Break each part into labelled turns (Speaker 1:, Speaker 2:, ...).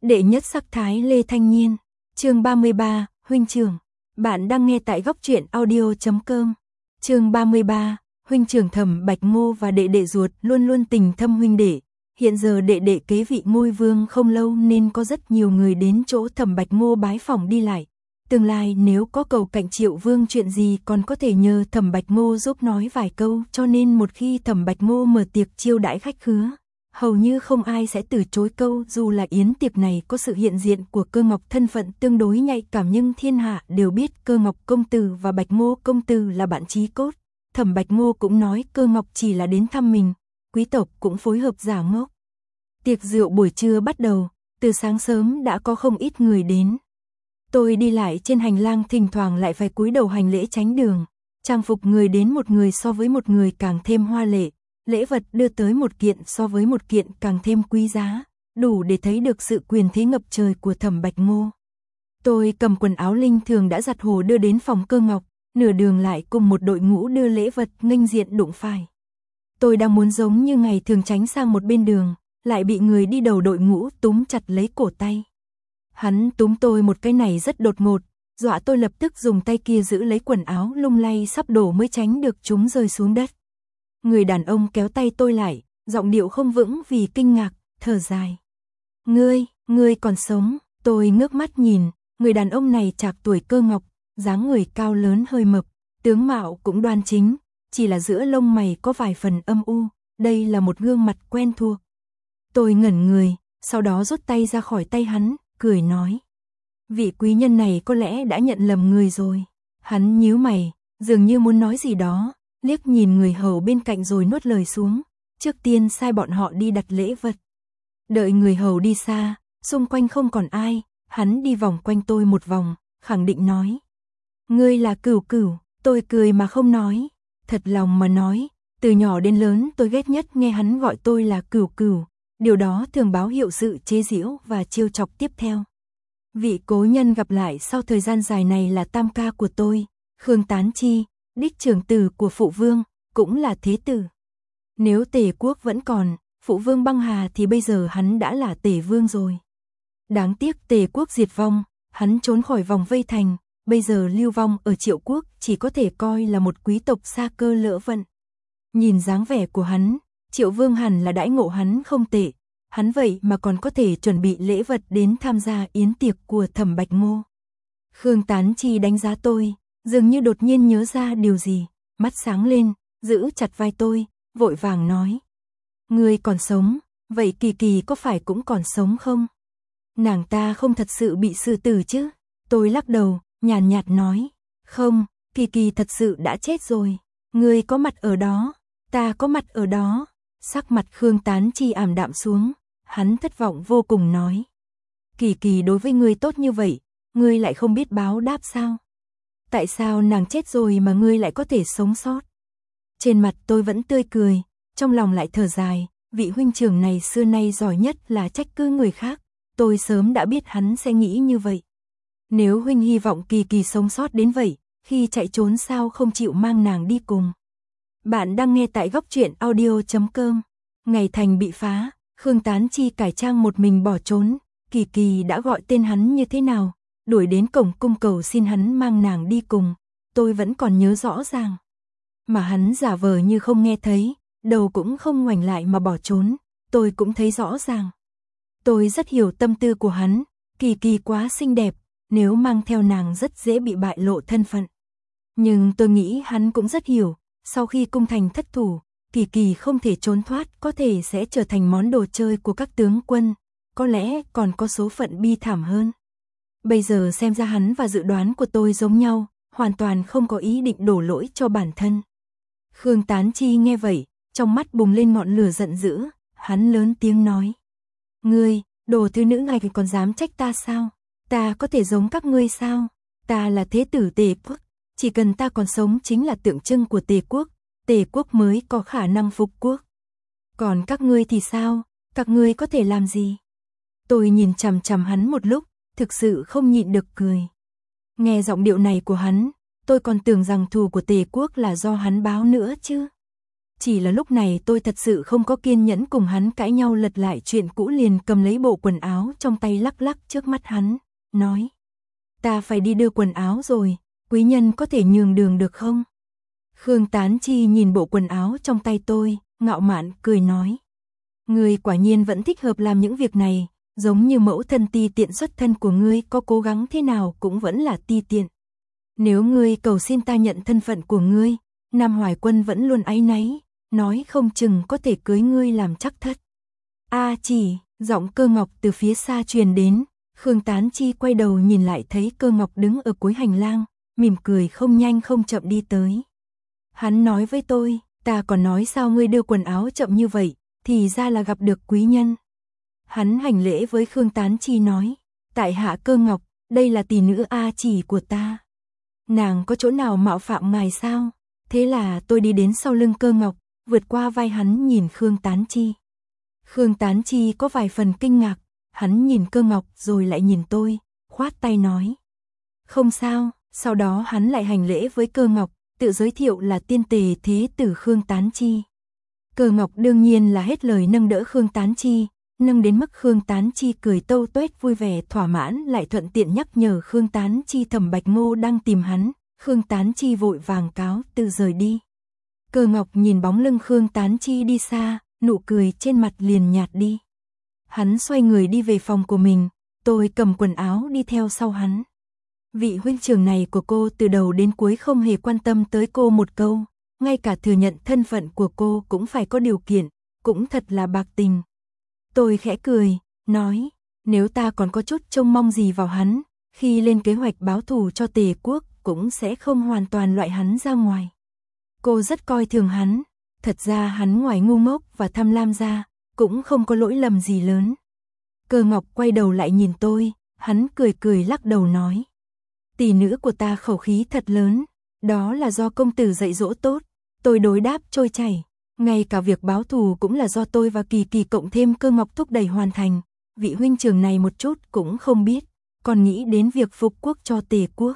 Speaker 1: Đệ nhất sắc thái Lê Thanh Nhiên. Chương 33, huynh trưởng. Bạn đang nghe tại góc truyện audio.com. Chương 33, huynh trưởng Thẩm Bạch Ngô và đệ đệ ruột luôn luôn tình thâm huynh đệ. Hiện giờ đệ đệ kế vị ngôi vương không lâu nên có rất nhiều người đến chỗ Thẩm Bạch Ngô bái phỏng đi lại. Tương lai nếu có cầu cạnh Triệu Vương chuyện gì còn có thể nhờ Thẩm Bạch Ngô giúp nói vài câu, cho nên một khi Thẩm Bạch Ngô mở tiệc chiêu đãi khách khứa, hầu như không ai sẽ từ chối câu. Dù là yến tiệc này có sự hiện diện của Cơ Ngọc, thân phận tương đối nhạy cảm, nhưng thiên hạ đều biết Cơ Ngọc công tử và Bạch Ngô công tử là bạn chí cốt. Thẩm Bạch Ngô cũng nói Cơ Ngọc chỉ là đến thăm mình, quý tộc cũng phối hợp giả ngốc. Tiệc rượu buổi trưa bắt đầu, từ sáng sớm đã có không ít người đến. Tôi đi lại trên hành lang thỉnh thoảng lại phải cúi đầu hành lễ tránh đường. Trang phục người đến một người so với một người càng thêm hoa lệ, lễ vật đưa tới một kiện so với một kiện càng thêm quý giá, đủ để thấy được sự quyền thế ngập trời của Thẩm Bạch Ngô. Tôi cầm quần áo linh thường đã giặt hồ đưa đến phòng Cơ Ngọc, nửa đường lại cùng một đội ngũ đưa lễ vật nghênh diện đụng phải. Tôi đang muốn giống như ngày thường tránh sang một bên đường, lại bị người đi đầu đội ngũ túm chặt lấy cổ tay. Hắn túm tôi một cái này rất đột ngột, dọa tôi lập tức dùng tay kia giữ lấy quần áo lung lay sắp đổ mới tránh được chúng rơi xuống đất. Người đàn ông kéo tay tôi lại, giọng điệu không vững vì kinh ngạc, thở dài. Ngươi còn sống. Tôi ngước mắt nhìn, người đàn ông này trạc tuổi Cơ Ngọc, dáng người cao lớn hơi mập, tướng mạo cũng đoan chính, chỉ là giữa lông mày có vài phần âm u, đây là một gương mặt quen thuộc. Tôi ngẩn người, sau đó rút tay ra khỏi tay hắn, cười nói. Vị quý nhân này có lẽ đã nhận lầm người rồi. Hắn nhíu mày, dường như muốn nói gì đó, liếc nhìn người hầu bên cạnh rồi nuốt lời xuống, trước tiên sai bọn họ đi đặt lễ vật. Đợi người hầu đi xa, xung quanh không còn ai, hắn đi vòng quanh tôi một vòng, khẳng định nói. Ngươi là Cửu Cửu. Tôi cười mà không nói, thật lòng mà nói, từ nhỏ đến lớn tôi ghét nhất nghe hắn gọi tôi là Cửu Cửu, điều đó thường báo hiệu sự chế giễu và trêu chọc tiếp theo. Vị cố nhân gặp lại sau thời gian dài này là tam ca của tôi, Khương Tán Chi, đích trưởng tử của phụ vương, cũng là thế tử. Nếu Tề quốc vẫn còn, phụ vương băng hà thì bây giờ hắn đã là Tề vương rồi. Đáng tiếc Tề quốc diệt vong, hắn trốn khỏi vòng vây thành, bây giờ lưu vong ở Triệu quốc chỉ có thể coi là một quý tộc xa cơ lỡ vận. Nhìn dáng vẻ của hắn, Triệu vương hẳn là đãi ngộ hắn không tệ, hắn vậy mà còn có thể chuẩn bị lễ vật đến tham gia yến tiệc của Thẩm Bạch Ngô. Khương Tán Chi đánh giá tôi, dường như đột nhiên nhớ ra điều gì, mắt sáng lên, giữ chặt vai tôi, vội vàng nói. Ngươi còn sống, vậy Kỳ Kỳ có phải cũng còn sống không? Nàng ta không thật sự bị xử tử chứ? Tôi lắc đầu, nhàn nhạt nói. Không, Kỳ Kỳ thật sự đã chết rồi. Ngươi có mặt ở đó, ta có mặt ở đó. Sắc mặt Khương Tán Chi ảm đạm xuống, hắn thất vọng vô cùng nói. Kỳ Kỳ đối với ngươi tốt như vậy, ngươi lại không biết báo đáp sao? Tại sao nàng chết rồi mà ngươi lại có thể sống sót? Trên mặt tôi vẫn tươi cười, trong lòng lại thở dài, vị huynh trưởng này xưa nay giỏi nhất là trách cứ người khác, tôi sớm đã biết hắn sẽ nghĩ như vậy. Nếu huynh hy vọng Kỳ Kỳ sống sót đến vậy, khi chạy trốn sao không chịu mang nàng đi cùng? Bạn đang nghe tại góc truyện audio.com. Ngày thành bị phá, Khương Tán Chi cải trang một mình bỏ trốn, Kỳ Kỳ đã gọi tên hắn như thế nào, đuổi đến cổng cung cầu xin hắn mang nàng đi cùng, tôi vẫn còn nhớ rõ ràng. Mà hắn giả vờ như không nghe thấy, đầu cũng không ngoảnh lại mà bỏ trốn, tôi cũng thấy rõ ràng. Tôi rất hiểu tâm tư của hắn, Kỳ Kỳ quá xinh đẹp, nếu mang theo nàng rất dễ bị bại lộ thân phận. Nhưng tôi nghĩ hắn cũng rất hiểu, sau khi cung thành thất thủ, Kỳ Kỳ không thể trốn thoát, có thể sẽ trở thành món đồ chơi của các tướng quân, có lẽ còn có số phận bi thảm hơn. Bây giờ xem ra hắn và dự đoán của tôi giống nhau, hoàn toàn không có ý định đổ lỗi cho bản thân. Khương Tán Chi nghe vậy, trong mắt bùng lên ngọn lửa giận dữ, hắn lớn tiếng nói. Ngươi, đồ thứ nữ ngạch còn dám trách ta sao? Ta có thể giống các ngươi sao? Ta là thế tử Tề quốc, chỉ cần ta còn sống chính là tượng trưng của Tề quốc mới có khả năng phục quốc. Còn các ngươi thì sao? Các ngươi có thể làm gì? Tôi nhìn chằm chằm hắn một lúc, thực sự không nhịn được cười. Nghe giọng điệu này của hắn, tôi còn tưởng rằng thù của Tề quốc là do hắn báo nữa chứ. Chỉ là lúc này tôi thật sự không có kiên nhẫn cùng hắn cãi nhau lật lại chuyện cũ, liền cầm lấy bộ quần áo trong tay lắc lắc trước mắt hắn, nói. Ta phải đi đưa quần áo rồi, quý nhân có thể nhường đường được không? Khương Tán Chi nhìn bộ quần áo trong tay tôi, ngạo mạn cười nói. Ngươi quả nhiên vẫn thích hợp làm những việc này, giống như mẫu thân ti tiện xuất thân của ngươi, có cố gắng thế nào cũng vẫn là ti tiện. Nếu ngươi cầu xin ta nhận thân phận của ngươi, Nam Hoài Quân vẫn luôn áy náy, nói không chừng có thể cưới ngươi làm chắc thất. A Chỉ, giọng Cơ Ngọc từ phía xa truyền đến, Khương Tán Chi quay đầu nhìn lại thấy Cơ Ngọc đứng ở cuối hành lang, mỉm cười không nhanh không chậm đi tới. Hắn nói với tôi, ta còn nói sao ngươi đưa quần áo chậm như vậy, thì ra là gặp được quý nhân. Hắn hành lễ với Khương Tán Chi nói, tại hạ Cơ Ngọc, đây là tỷ nữ A Chỉ của ta. Nàng có chỗ nào mạo phạm ngài sao? Thế là tôi đi đến sau lưng Cơ Ngọc, vượt qua vai hắn nhìn Khương Tán Chi. Khương Tán Chi có vài phần kinh ngạc, hắn nhìn Cơ Ngọc rồi lại nhìn tôi, khoát tay nói. Không sao, sau đó hắn lại hành lễ với Cơ Ngọc, tự giới thiệu là tiên tề thế tử Khương Tán Chi. Cơ Ngọc đương nhiên là hết lời nâng đỡ Khương Tán Chi, nâng đến mức Khương Tán Chi cười tâu tuét vui vẻ thỏa mãn, lại thuận tiện nhắc nhở Khương Tán Chi Thẩm Bạch Ngô đang tìm hắn. Khương Tán Chi vội vàng cáo từ rời đi. Cơ Ngọc nhìn bóng lưng Khương Tán Chi đi xa, nụ cười trên mặt liền nhạt đi. Hắn xoay người đi về phòng của mình, tôi cầm quần áo đi theo sau hắn. Vị huynh trưởng này của cô từ đầu đến cuối không hề quan tâm tới cô một câu, ngay cả thừa nhận thân phận của cô cũng phải có điều kiện, cũng thật là bạc tình. Tôi khẽ cười, nói, nếu ta còn có chút trông mong gì vào hắn, khi lên kế hoạch báo thù cho Tề quốc, cũng sẽ không hoàn toàn loại hắn ra ngoài. Cô rất coi thường hắn, thật ra hắn ngoài ngu ngốc và tham lam ra, cũng không có lỗi lầm gì lớn. Cơ Ngọc quay đầu lại nhìn tôi, hắn cười cười lắc đầu nói. Tỷ nữ của ta khẩu khí thật lớn, đó là do công tử dạy dỗ tốt, tôi đối đáp trôi chảy. Ngay cả việc báo thù cũng là do tôi và Kỳ Kỳ cộng thêm Cơ Ngọc thúc đẩy hoàn thành, vị huynh trưởng này một chút cũng không biết, còn nghĩ đến việc phục quốc cho Tề quốc.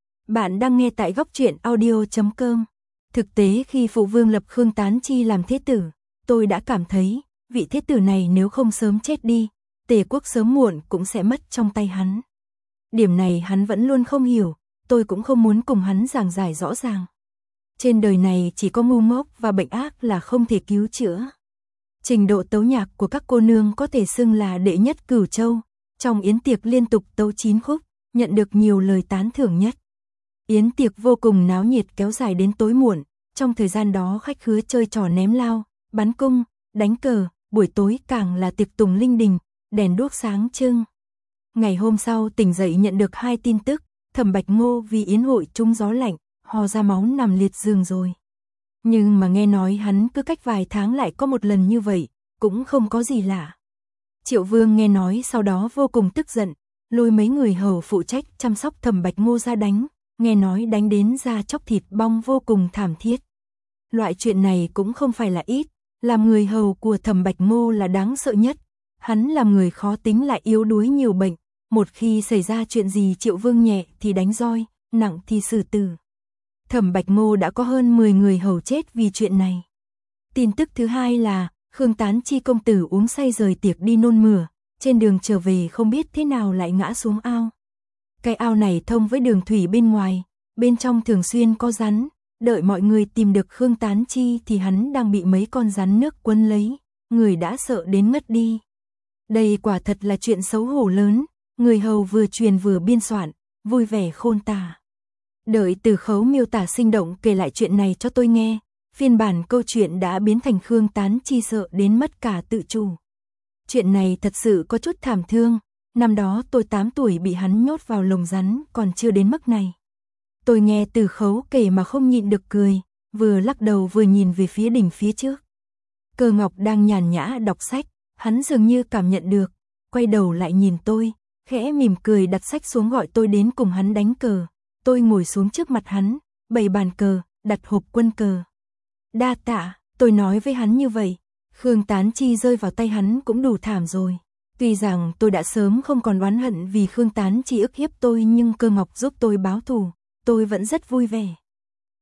Speaker 1: Bạn đang nghe tại góc truyện audio.com. Thực tế khi phụ vương lập Khương Tán Chi làm thế tử, tôi đã cảm thấy, vị thế tử này nếu không sớm chết đi, Tề quốc sớm muộn cũng sẽ mất trong tay hắn. Điểm này hắn vẫn luôn không hiểu, tôi cũng không muốn cùng hắn giảng giải rõ ràng. Trên đời này chỉ có ngu ngốc và bệnh ác là không thể cứu chữa. Trình độ tấu nhạc của các cô nương có thể xưng là đệ nhất Cửu Châu, trong yến tiệc liên tục tấu 9 khúc, nhận được nhiều lời tán thưởng nhất. Yến tiệc vô cùng náo nhiệt kéo dài đến tối muộn, trong thời gian đó khách khứa chơi trò ném lao, bắn cung, đánh cờ, buổi tối càng là tiệc tùng linh đình, đèn đuốc sáng trưng. Ngày hôm sau tỉnh dậy nhận được 2 tin tức, Thẩm Bạch Ngô vì yến hội trúng gió lạnh, ho ra máu nằm liệt giường rồi. Nhưng mà nghe nói hắn cứ cách vài tháng lại có một lần như vậy, cũng không có gì lạ. Triệu Vương nghe nói sau đó vô cùng tức giận, lôi mấy người hầu phụ trách chăm sóc Thẩm Bạch Ngô ra đánh, nghe nói đánh đến da chóc thịt bong vô cùng thảm thiết. Loại chuyện này cũng không phải là ít, làm người hầu của Thẩm Bạch Ngô là đáng sợ nhất. Hắn làm người khó tính lại yếu đuối nhiều bệnh, một khi xảy ra chuyện gì Triệu Vương nhẹ thì đánh roi, nặng thì xử tử. Thẩm Bạch Ngô đã có hơn 10 người hầu chết vì chuyện này. Tin tức thứ hai là, Khương Tán Chi công tử uống say rời tiệc đi nôn mửa, trên đường trở về không biết thế nào lại ngã xuống ao. Cái ao này thông với đường thủy bên ngoài, bên trong thường xuyên có rắn, đợi mọi người tìm được Khương Tán Chi thì hắn đang bị mấy con rắn nước quấn lấy, người đã sợ đến ngất đi. Đây quả thật là chuyện xấu hổ lớn, người hầu vừa truyền vừa biên soạn, vui vẻ khôn tả. Đợi Từ Khấu miêu tả sinh động kể lại chuyện này cho tôi nghe, phiên bản câu chuyện đã biến thành Khương Tán Chi sợ đến mất cả tự chủ. Chuyện này thật sự có chút thảm thương, năm đó tôi 8 tuổi bị hắn nhốt vào lồng rắn còn chưa đến mức này. Tôi nghe Từ Khấu kể mà không nhịn được cười, vừa lắc đầu vừa nhìn về phía đỉnh phía trước. Cơ Ngọc đang nhàn nhã đọc sách, hắn dường như cảm nhận được, quay đầu lại nhìn tôi, khẽ mỉm cười đặt sách xuống gọi tôi đến cùng hắn đánh cờ. Tôi ngồi xuống trước mặt hắn, bày bàn cờ, đặt hộp quân cờ. Đa tạ, tôi nói với hắn như vậy. Khương Tán Chi rơi vào tay hắn cũng đủ thảm rồi. Tuy rằng tôi đã sớm không còn oán hận vì Khương Tán Chi ức hiếp tôi, nhưng Cơ Ngọc giúp tôi báo thù, tôi vẫn rất vui vẻ.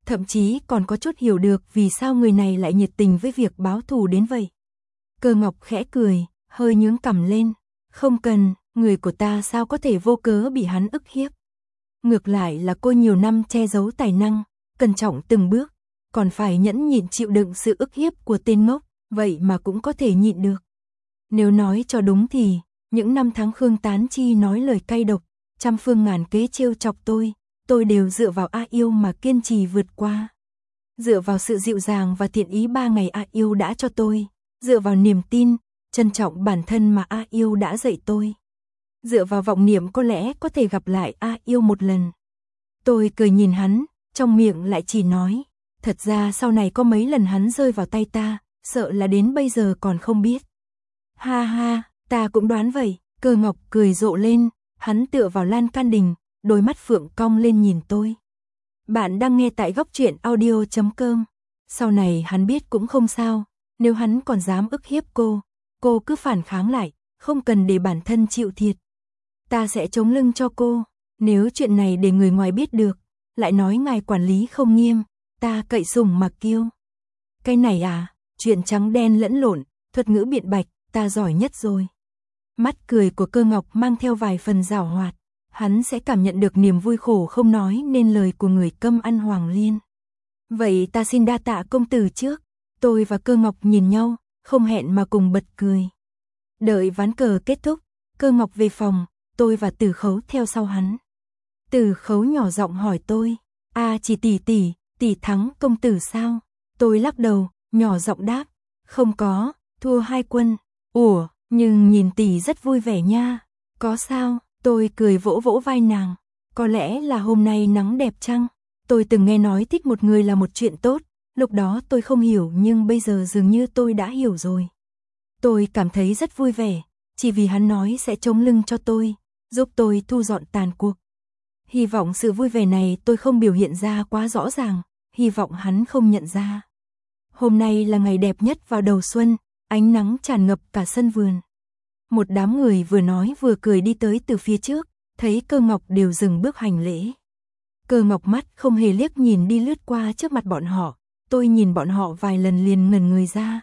Speaker 1: thậm chí còn có chút hiểu được vì sao người này lại nhiệt tình với việc báo thù đến vậy. Cơ Ngọc khẽ cười, hơi nhướng cằm lên, không cần, người của ta sao có thể vô cớ bị hắn ức hiếp. Ngược lại là cô nhiều năm che giấu tài năng, cẩn trọng từng bước, còn phải nhẫn nhịn chịu đựng sự ức hiếp của tên ngốc, vậy mà cũng có thể nhịn được. Nếu nói cho đúng thì, những năm tháng Khương Tán Chi nói lời cay độc, trăm phương ngàn kế trêu chọc tôi đều dựa vào A Yêu mà kiên trì vượt qua. Dựa vào sự dịu dàng và thiện ý 3 ngày A Yêu đã cho tôi, dựa vào niềm tin, trân trọng bản thân mà A Yêu đã dạy tôi. Dựa vào vọng niệm có lẽ có thể gặp lại A Yêu một lần. Tôi cười nhìn hắn, trong miệng lại chỉ nói, thật ra sau này có mấy lần hắn rơi vào tay ta, sợ là đến bây giờ còn không biết. Ha ha, ta cũng đoán vậy. Cơ Ngọc cười rộ lên, hắn tựa vào lan can đình, đôi mắt phượng cong lên nhìn tôi. Bạn đang nghe tại góc truyện audio.com. Sau này hắn biết cũng không sao, nếu hắn còn dám ức hiếp cô cứ phản kháng lại, không cần để bản thân chịu thiệt. Ta sẽ chống lưng cho cô, nếu chuyện này để người ngoài biết được, lại nói ngài quản lý không nghiêm, ta cậy sủng mặc kiêu. Cái này à, chuyện trắng đen lẫn lộn, thuật ngữ biện bạch, ta giỏi nhất rồi. Mắt cười của Cơ Ngọc mang theo vài phần giảo hoạt, hắn sẽ cảm nhận được niềm vui khổ không nói nên lời của người câm ăn hoàng liên. Vậy ta xin đa tạ công tử trước. Tôi và Cơ Ngọc nhìn nhau, không hẹn mà cùng bật cười. Đợi ván cờ kết thúc, Cơ Ngọc về phòng, tôi và Tử Khấu theo sau hắn. Tử Khấu nhỏ giọng hỏi tôi, chỉ tỷ thắng công tử sao? Tôi lắc đầu, nhỏ giọng đáp, không có, thua 2 quân. Ủa, nhưng nhìn tỷ rất vui vẻ nha. Có sao? Tôi cười vỗ vỗ vai nàng. Có lẽ là hôm nay nắng đẹp chăng? Tôi từng nghe nói thích một người là một chuyện tốt, lúc đó tôi không hiểu nhưng bây giờ dường như tôi đã hiểu rồi. Tôi cảm thấy rất vui vẻ, chỉ vì hắn nói sẽ chống lưng cho tôi, giúp tôi thu dọn tàn cuộc. Hy vọng sự vui vẻ này tôi không biểu hiện ra quá rõ ràng, hy vọng hắn không nhận ra. Hôm nay là ngày đẹp nhất vào đầu xuân, ánh nắng tràn ngập cả sân vườn. Một đám người vừa nói vừa cười đi tới từ phía trước, thấy Cơ Ngọc đều dừng bước hành lễ. Cơ Ngọc mắt không hề liếc nhìn đi lướt qua trước mặt bọn họ, tôi nhìn bọn họ vài lần liền ngẩn người ra.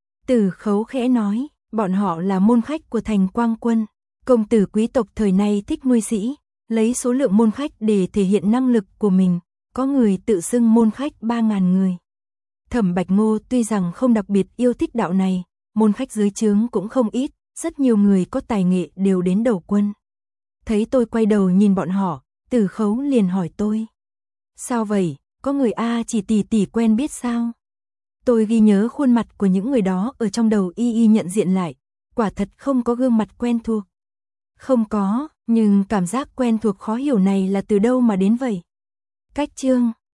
Speaker 1: Tử Khấu khẽ nói, bọn họ là môn khách của thành Quang Quân, công tử quý tộc thời nay thích nuôi sĩ, lấy số lượng môn khách để thể hiện năng lực của mình, có người tự xưng môn khách 3.000 người. Thẩm Bạch Ngô tuy rằng không đặc biệt yêu thích đạo này, môn khách dưới trướng cũng không ít, rất nhiều người có tài nghệ đều đến đầu quân. Thấy tôi quay đầu nhìn bọn họ, Tử Khấu liền hỏi tôi. Sao vậy, có người chỉ tỷ quen biết sao? Tôi ghi nhớ khuôn mặt của những người đó ở trong đầu y nhận diện lại, quả thật không có gương mặt quen thuộc. Không có, nhưng cảm giác quen thuộc khó hiểu này là từ đâu mà đến vậy? Cách chương